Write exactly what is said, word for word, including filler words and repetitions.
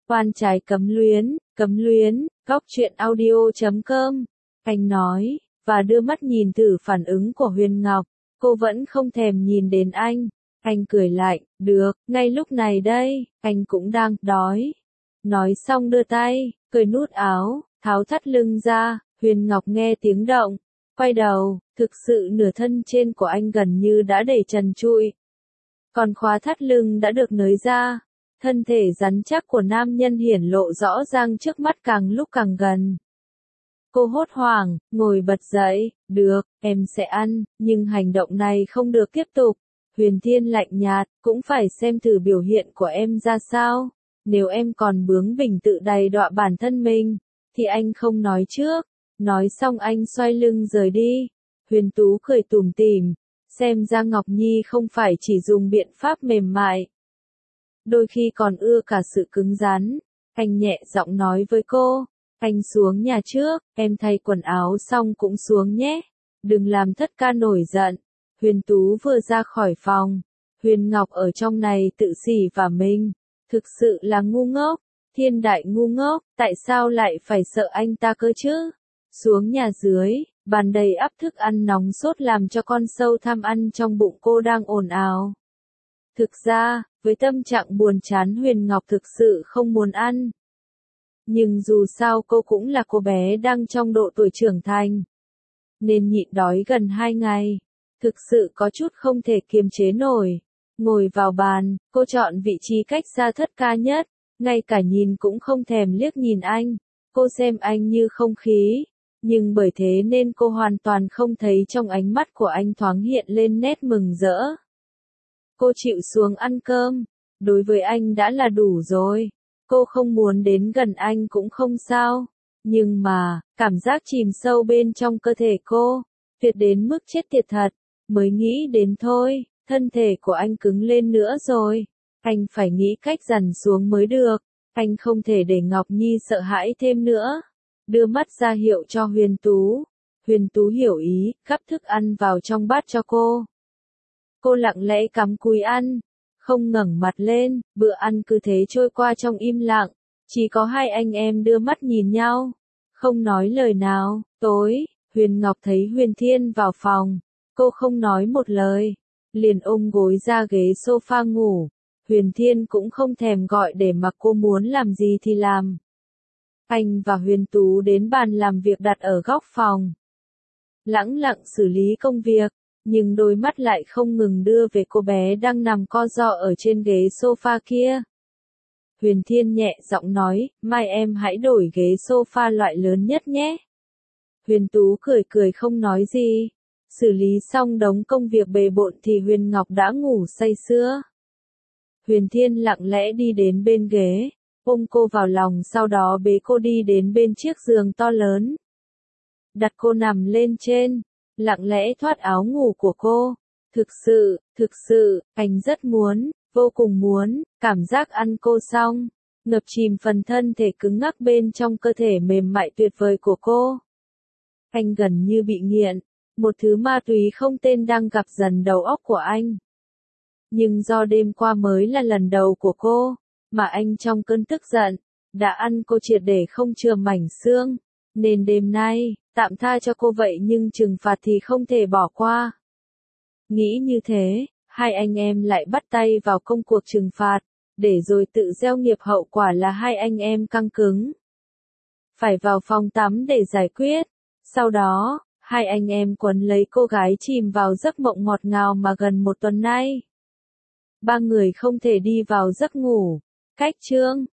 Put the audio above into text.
Oan trái cấm luyến, cấm luyến, góc truyện audio chấm com. Anh nói, và đưa mắt nhìn thử phản ứng của Huyền Ngọc. Cô vẫn không thèm nhìn đến anh. Anh cười lại, được, ngay lúc này đây, anh cũng đang đói. Nói xong đưa tay, cởi nút áo, tháo thắt lưng ra. Huyền Ngọc nghe tiếng động, quay đầu, thực sự nửa thân trên của anh gần như đã để trần trụi. Còn khóa thắt lưng đã được nới ra. Thân thể rắn chắc của nam nhân hiển lộ rõ ràng trước mắt càng lúc càng gần. Cô hốt hoảng, ngồi bật dậy, được, em sẽ ăn, nhưng hành động này không được tiếp tục. Huyền Thiên lạnh nhạt, cũng phải xem thử biểu hiện của em ra sao. Nếu em còn bướng bỉnh tự đày đọa bản thân mình, thì anh không nói trước. Nói xong anh xoay lưng rời đi. Huyền Tú cười tủm tỉm, xem ra Ngọc Nhi không phải chỉ dùng biện pháp mềm mại. Đôi khi còn ưa cả sự cứng rắn. Anh nhẹ giọng nói với cô, anh xuống nhà trước, em thay quần áo xong cũng xuống nhé. Đừng làm thất ca nổi giận. Huyền Tú vừa ra khỏi phòng. Huyền Ngọc ở trong này tự xỉ và mình. Thực sự là ngu ngốc. Thiên đại ngu ngốc, tại sao lại phải sợ anh ta cơ chứ? Xuống nhà dưới, bàn đầy ắp thức ăn nóng sốt làm cho con sâu tham ăn trong bụng cô đang ồn ào. Thực ra, với tâm trạng buồn chán Huyền Ngọc thực sự không muốn ăn. Nhưng dù sao cô cũng là cô bé đang trong độ tuổi trưởng thành. Nên nhịn đói gần hai ngày. Thực sự có chút không thể kiềm chế nổi. Ngồi vào bàn, cô chọn vị trí cách xa thất ca nhất. Ngay cả nhìn cũng không thèm liếc nhìn anh. Cô xem anh như không khí. Nhưng bởi thế nên cô hoàn toàn không thấy trong ánh mắt của anh thoáng hiện lên nét mừng rỡ. Cô chịu xuống ăn cơm. Đối với anh đã là đủ rồi. Cô không muốn đến gần anh cũng không sao. Nhưng mà, cảm giác chìm sâu bên trong cơ thể cô, tuyệt đến mức chết tiệt thật. Mới nghĩ đến thôi, thân thể của anh cứng lên nữa rồi. Anh phải nghĩ cách dằn xuống mới được. Anh không thể để Ngọc Nhi sợ hãi thêm nữa. Đưa mắt ra hiệu cho Huyền Tú. Huyền Tú hiểu ý, gắp thức ăn vào trong bát cho cô. Cô lặng lẽ cắm cúi ăn, không ngẩng mặt lên, bữa ăn cứ thế trôi qua trong im lặng. Chỉ có hai anh em đưa mắt nhìn nhau, không nói lời nào. Tối, Huyền Ngọc thấy Huyền Thiên vào phòng. Cô không nói một lời, liền ôm gối ra ghế sofa ngủ. Huyền Thiên cũng không thèm gọi để mặc cô muốn làm gì thì làm. Anh và Huyền Tú đến bàn làm việc đặt ở góc phòng. Lẳng lặng xử lý công việc, nhưng đôi mắt lại không ngừng đưa về cô bé đang nằm co ro ở trên ghế sofa kia. Huyền Thiên nhẹ giọng nói, mai em hãy đổi ghế sofa loại lớn nhất nhé. Huyền Tú cười cười không nói gì. Xử lý xong đống công việc bề bộn thì Huyền Ngọc đã ngủ say sưa. Huyền Thiên lặng lẽ đi đến bên ghế, ôm cô vào lòng, sau đó bế cô đi đến bên chiếc giường to lớn. Đặt cô nằm lên trên, lặng lẽ thoát áo ngủ của cô. Thực sự, thực sự, anh rất muốn, vô cùng muốn, cảm giác ăn cô xong, ngập chìm phần thân thể cứng ngắc bên trong cơ thể mềm mại tuyệt vời của cô. Anh gần như bị nghiện, một thứ ma túy không tên đang gặp dần đầu óc của anh. Nhưng do đêm qua mới là lần đầu của cô, mà anh trong cơn tức giận, đã ăn cô triệt để không chừa mảnh xương, nên đêm nay, tạm tha cho cô vậy nhưng trừng phạt thì không thể bỏ qua. Nghĩ như thế, hai anh em lại bắt tay vào công cuộc trừng phạt, để rồi tự gieo nghiệp, hậu quả là hai anh em căng cứng. Phải vào phòng tắm để giải quyết. Sau đó, hai anh em quấn lấy cô gái chìm vào giấc mộng ngọt ngào mà gần một tuần nay. Ba người không thể đi vào giấc ngủ. Cách chương